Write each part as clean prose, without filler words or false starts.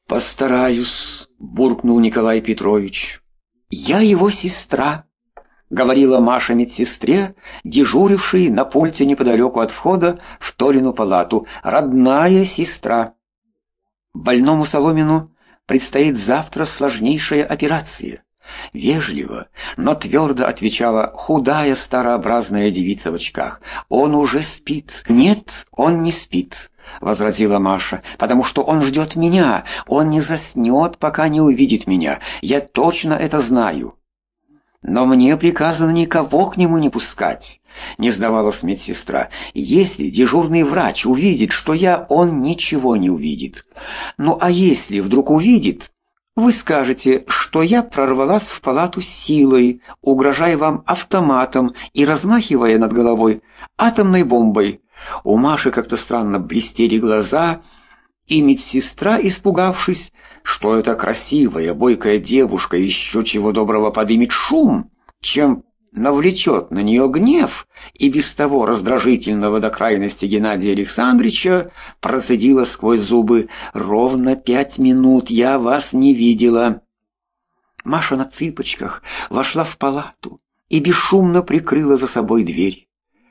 «Постараюсь», — буркнул Николай Петрович. «Я его сестра», — говорила Маша медсестре, дежурившей на пульте неподалеку от входа в Толину палату. «Родная сестра. Больному Соломину предстоит завтра сложнейшая операция». Вежливо, но твердо отвечала худая старообразная девица в очках. «Он уже спит». «Нет, он не спит», — возразила Маша, «потому что он ждет меня. Он не заснет, пока не увидит меня. Я точно это знаю». «Но мне приказано никого к нему не пускать», — не сдавалась медсестра. «Если дежурный врач увидит, что он ничего не увидит. Ну а если вдруг увидит, вы скажете, что я прорвалась в палату силой, угрожая вам автоматом и размахивая над головой атомной бомбой». У Маши как-то странно блестели глаза, и медсестра, испугавшись, что эта красивая, бойкая девушка еще чего доброго подымет шум, чем навлечет на нее гнев и без того раздражительного до крайности Геннадия Александровича, процедила сквозь зубы: «Ровно 5 минут я вас не видела». Маша на цыпочках вошла в палату и бесшумно прикрыла за собой дверь.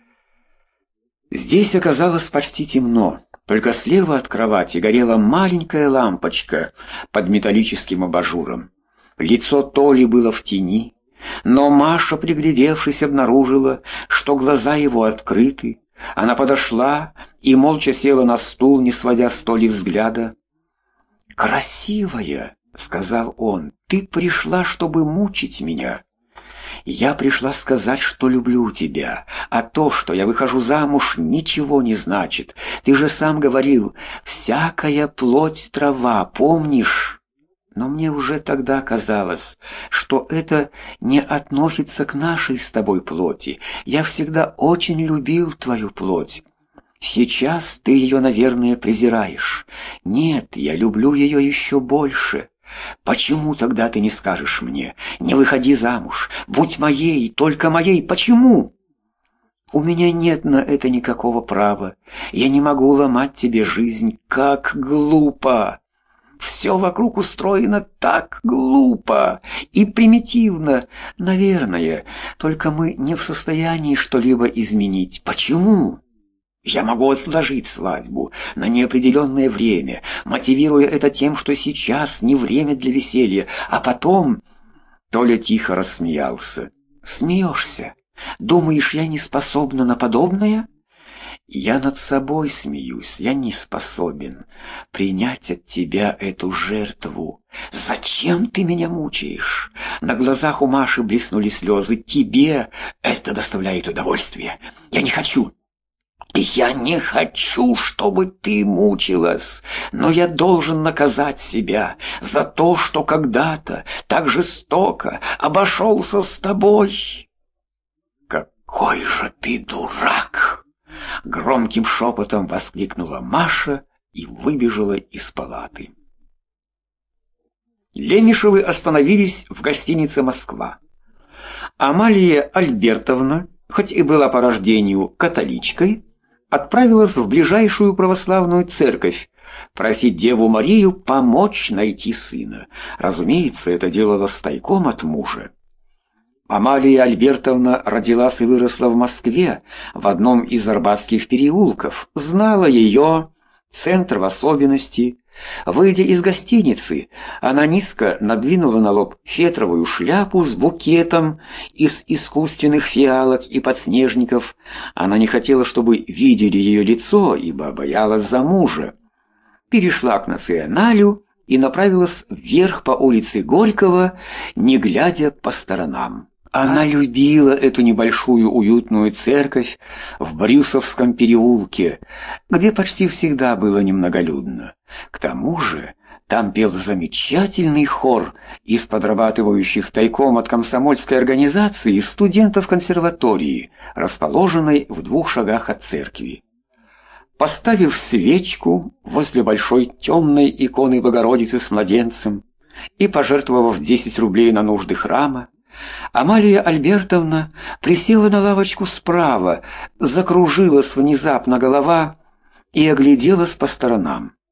Здесь оказалось почти темно, только слева от кровати горела маленькая лампочка под металлическим абажуром. Лицо Толи было в тени, но Маша, приглядевшись, обнаружила, что глаза его открыты. Она подошла и молча села на стул, не сводя с Толи взгляда. «Красивая», — сказал он, — «ты пришла, чтобы мучить меня». «Я пришла сказать, что люблю тебя, а то, что я выхожу замуж, ничего не значит. Ты же сам говорил, всякая плоть трава, помнишь?» Но мне уже тогда казалось, что это не относится к нашей с тобой плоти. Я всегда очень любил твою плоть. Сейчас ты ее, наверное, презираешь. Нет, я люблю ее еще больше. Почему тогда ты не скажешь мне: не выходи замуж, будь моей, только моей? Почему? У меня нет на это никакого права. Я не могу ломать тебе жизнь. Как глупо! Все вокруг устроено так глупо и примитивно. Наверное, только мы не в состоянии что-либо изменить. Почему? Я могу отложить свадьбу на неопределенное время, мотивируя это тем, что сейчас не время для веселья, а потом...» Толя тихо рассмеялся. «Смеешься? Думаешь, я не способна на подобное?» «Я над собой смеюсь, я не способен принять от тебя эту жертву. Зачем ты меня мучаешь?» На глазах у Маши блеснули слезы. «Тебе это доставляет удовольствие. Я не хочу. Я не хочу, чтобы ты мучилась, но я должен наказать себя за то, что когда-то так жестоко обошелся с тобой». «Какой же ты дурак!» — громким шепотом воскликнула Маша и выбежала из палаты. Лемешевы остановились в гостинице «Москва». Амалия Альбертовна, хоть и была по рождению католичкой, отправилась в ближайшую православную церковь просить Деву Марию помочь найти сына. Разумеется, это делалось тайком от мужа. Амалия Альбертовна родилась и выросла в Москве, в одном из арбатских переулков, знала ее, центр в особенности. Выйдя из гостиницы, она низко надвинула на лоб фетровую шляпу с букетом из искусственных фиалок и подснежников. Она не хотела, чтобы видели ее лицо, ибо боялась за мужа. Перешла к Националю и направилась вверх по улице Горького, не глядя по сторонам. Она любила эту небольшую уютную церковь в Брюсовском переулке, где почти всегда было немноголюдно. К тому же там пел замечательный хор из подрабатывающих тайком от комсомольской организации студентов консерватории, расположенной в 2 шагах от церкви. Поставив свечку возле большой темной иконы Богородицы с младенцем и пожертвовав 10 рублей на нужды храма, Амалия Альбертовна присела на лавочку справа, закружилась внезапно голова и огляделась по сторонам.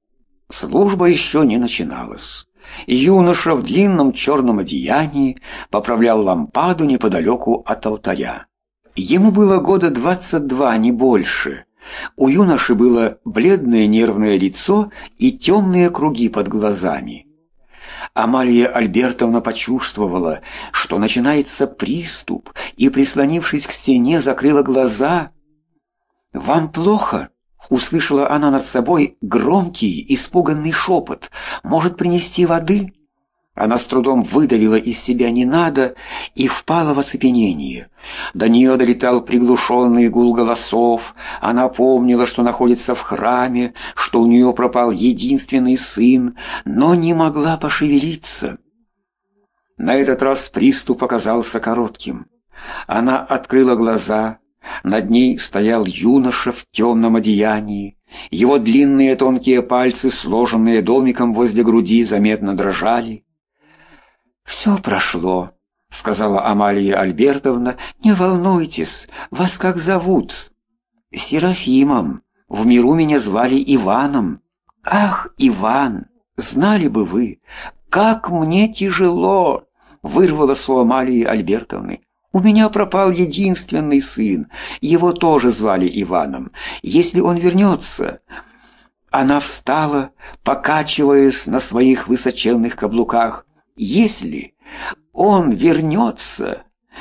Служба еще не начиналась. Юноша в длинном черном одеянии поправлял лампаду неподалеку от алтаря. Ему было года 22, не больше. У юноши было бледное нервное лицо и темные круги под глазами. Амалия Альбертовна почувствовала, что начинается приступ, и, прислонившись к стене, закрыла глаза. «Вам плохо?» — услышала она над собой громкий, испуганный шепот. «Может, принести воды?» Она с трудом выдавила из себя «не надо» и впала в оцепенение. До нее долетал приглушенный гул голосов. Она помнила, что находится в храме, что у нее пропал единственный сын, но не могла пошевелиться. На этот раз приступ оказался коротким. Она открыла глаза. Над ней стоял юноша в темном одеянии. Его длинные тонкие пальцы, сложенные домиком возле груди, заметно дрожали. «Все прошло», — сказала Амалия Альбертовна. «Не волнуйтесь, вас как зовут?» «Серафимом. В миру меня звали Иваном». «Ах, Иван, знали бы вы, как мне тяжело!» — вырвалось у Амалии Альбертовны. «У меня пропал единственный сын, его тоже звали Иваном. Если он вернется...» Она встала, покачиваясь на своих высоченных каблуках. «Если он вернется,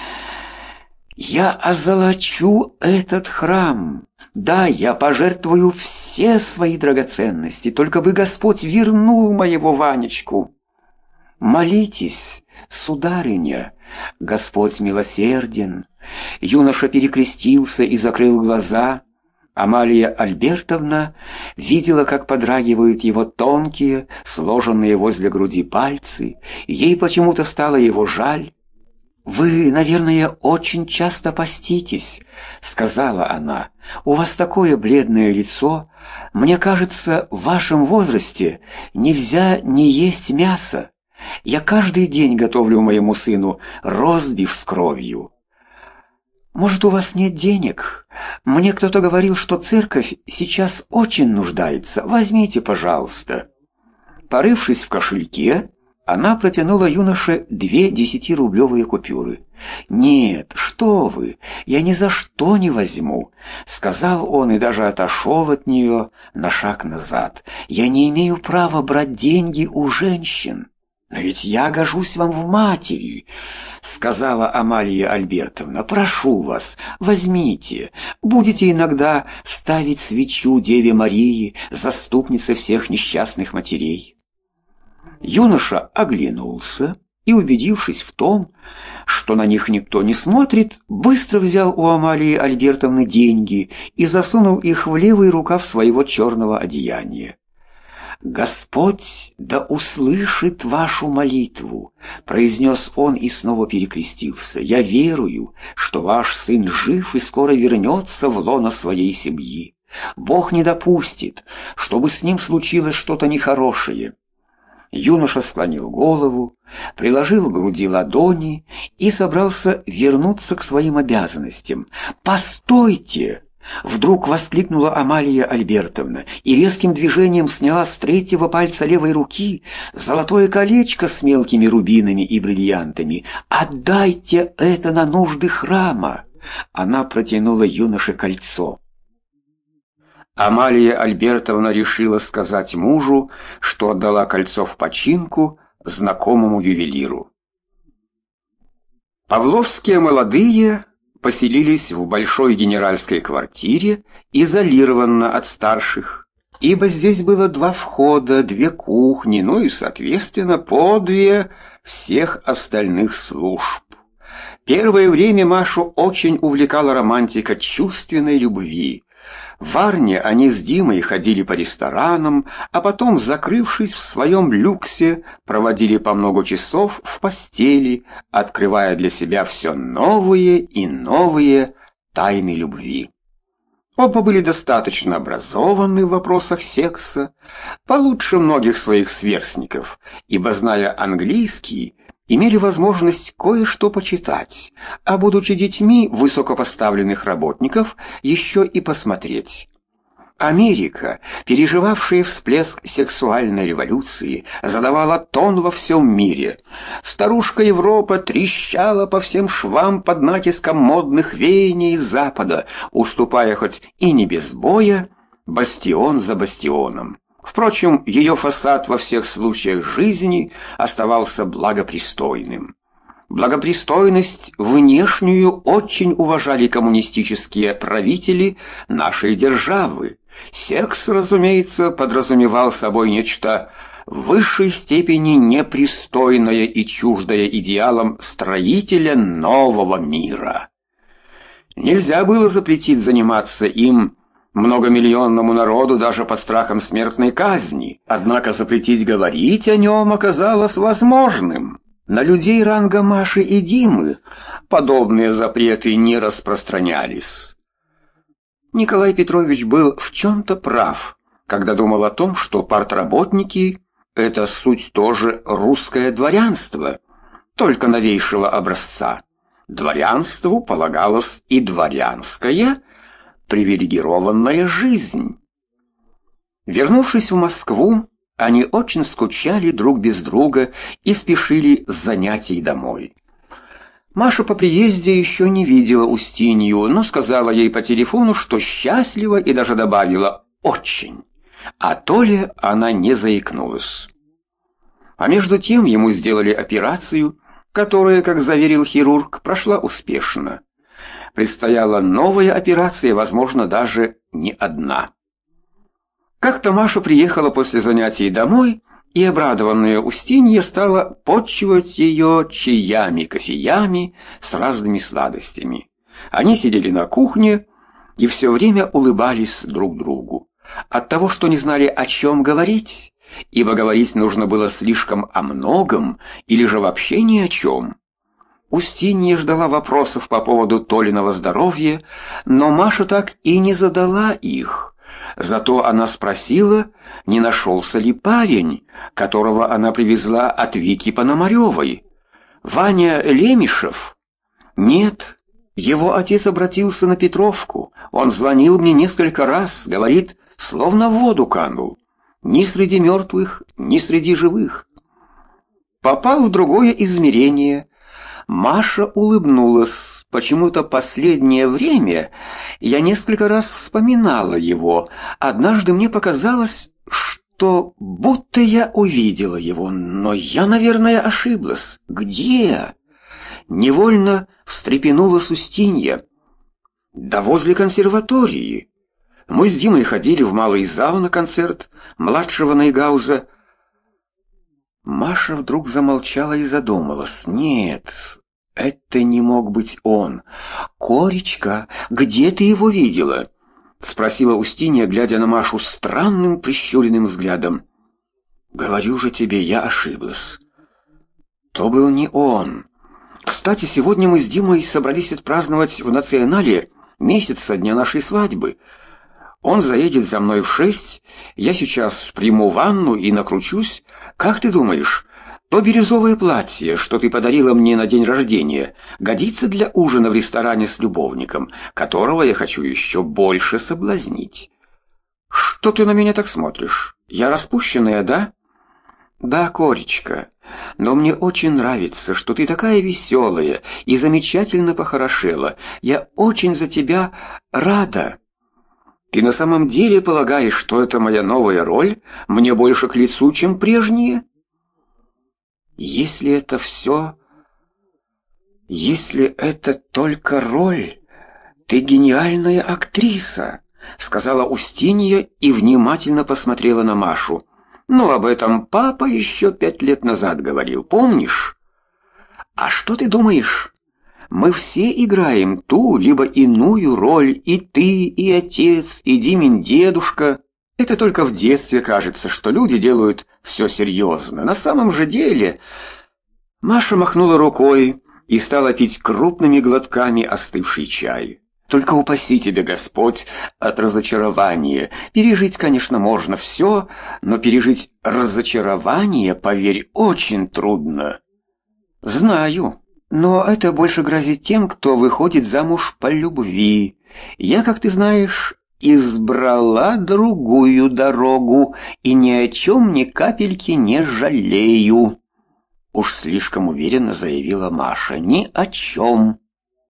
я озолочу этот храм. Да, я пожертвую все свои драгоценности, только бы Господь вернул моего Ванечку. Молитесь, сударыня, Господь милосерден». Юноша перекрестился и закрыл глаза. Амалия Альбертовна видела, как подрагивают его тонкие, сложенные возле груди пальцы. Ей почему-то стало его жаль. «Вы, наверное, очень часто поститесь», — сказала она. «У вас такое бледное лицо. Мне кажется, в вашем возрасте нельзя не есть мясо. Я каждый день готовлю моему сыну ростбиф с кровью». «Может, у вас нет денег? Мне кто-то говорил, что церковь сейчас очень нуждается. Возьмите, пожалуйста». Порывшись в кошельке, она протянула юноше 2 10-рублевые купюры. «Нет, что вы, я ни за что не возьму», — сказал он и даже отошел от нее на шаг назад. «Я не имею права брать деньги у женщин». «Но ведь я гожусь вам в матери», — сказала Амалия Альбертовна. «Прошу вас, возьмите. Будете иногда ставить свечу Деве Марии, заступнице всех несчастных матерей». Юноша оглянулся и, убедившись в том, что на них никто не смотрит, быстро взял у Амалии Альбертовны деньги и засунул их в левый рукав своего черного одеяния. «Господь да услышит вашу молитву», — произнес он и снова перекрестился. «Я верую, что ваш сын жив и скоро вернется в лоно своей семьи. Бог не допустит, чтобы с ним случилось что-то нехорошее». Юноша склонил голову, приложил к груди ладони и собрался вернуться к своим обязанностям. «Постойте!» — вдруг воскликнула Амалия Альбертовна и резким движением сняла с 3-го пальца левой руки золотое колечко с мелкими рубинами и бриллиантами. «Отдайте это на нужды храма!» Она протянула юноше кольцо. Амалия Альбертовна решила сказать мужу, что отдала кольцо в починку знакомому ювелиру. Павловские молодые поселились в большой генеральской квартире, изолированно от старших, ибо здесь было 2 входа, 2 кухни, ну и, соответственно, по 2 всех остальных служб. Первое время Машу очень увлекала романтика чувственной любви. В Варне они с Димой ходили по ресторанам, а потом, закрывшись в своем люксе, проводили по много часов в постели, открывая для себя все новые и новые тайны любви. Оба были достаточно образованы в вопросах секса, получше многих своих сверстников, ибо, зная английский, имели возможность кое-что почитать, а, будучи детьми высокопоставленных работников, еще и посмотреть. Америка, переживавшая всплеск сексуальной революции, задавала тон во всем мире. Старушка Европа трещала по всем швам под натиском модных веяний Запада, уступая хоть и не без боя, бастион за бастионом. Впрочем, ее фасад во всех случаях жизни оставался благопристойным. Благопристойность внешнюю очень уважали коммунистические правители нашей державы. Секс, разумеется, подразумевал собой нечто в высшей степени непристойное и чуждое идеалам строителя нового мира. Нельзя было запретить заниматься им многомиллионному народу даже под страхом смертной казни, однако запретить говорить о нем оказалось возможным. На людей ранга Маши и Димы подобные запреты не распространялись. Николай Петрович был в чем-то прав, когда думал о том, что партработники — это суть тоже русское дворянство, только новейшего образца. Дворянству полагалась и дворянская привилегированная жизнь. Вернувшись в Москву, они очень скучали друг без друга и спешили с занятий домой. Маша по приезде еще не видела Устинью, но сказала ей по телефону, что счастлива, и даже добавила «очень». А Толе она не заикнулась. А между тем ему сделали операцию, которая, как заверил хирург, прошла успешно. Предстояла новая операция, возможно, даже не одна. Как-то Маша приехала после занятий домой, и обрадованная Устинья стала подчивать ее чаями, кофеями с разными сладостями. Они сидели на кухне и все время улыбались друг другу. От того, что не знали, о чем говорить, ибо говорить нужно было слишком о многом или же вообще ни о чем. Устинья ждала вопросов по поводу Толиного здоровья, но Маша так и не задала их. Зато она спросила, не нашелся ли парень, которого она привезла от Вики Пономаревой. Ваня Лемешев? Нет, его отец обратился на Петровку. Он звонил мне несколько раз, говорит, словно в воду канул. Ни среди мертвых, ни среди живых. Попал в другое измерение. Маша улыбнулась. Почему-то последнее время я несколько раз вспоминала его. Однажды мне показалось, что будто я увидела его, но я, наверное, ошиблась. Где? Невольно встрепенулась Устинья. Да возле консерватории. Мы с Димой ходили в малый зал на концерт младшего Нейгауза. Маша вдруг замолчала и задумалась. Нет, это не мог быть он. «Коречка, где ты его видела?» — спросила Устинья, глядя на Машу странным прищуренным взглядом. «Говорю же тебе, я ошиблась. То был не он. Кстати, сегодня мы с Димой собрались отпраздновать в Национале месяц со дня нашей свадьбы. Он заедет за мной в 6, я сейчас приму ванну и накручусь. Как ты думаешь, то бирюзовое платье, что ты подарила мне на день рождения, годится для ужина в ресторане с любовником, которого я хочу еще больше соблазнить? Что ты на меня так смотришь? Я распущенная, да? Да, Коречка, но мне очень нравится, что ты такая веселая и замечательно похорошела. Я очень за тебя рада. Ты на самом деле полагаешь, что это моя новая роль, мне больше к лицу, чем прежние? Если это все... Если это только роль, ты гениальная актриса, сказала Устинья и внимательно посмотрела на Машу. Ну, об этом папа еще 5 лет назад говорил, помнишь? А что ты думаешь? Мы все играем ту либо иную роль, и ты, и отец, и Димин дедушка. Это только в детстве кажется, что люди делают все серьезно. На самом же деле... Маша махнула рукой и стала пить крупными глотками остывший чай. Только упаси тебя, Господь, от разочарования. Пережить, конечно, можно все, но пережить разочарование, поверь, очень трудно. Знаю. Но это больше грозит тем, кто выходит замуж по любви. Я, как ты знаешь, избрала другую дорогу и ни о чем ни капельки не жалею. Уж слишком уверенно заявила Маша. Ни о чем.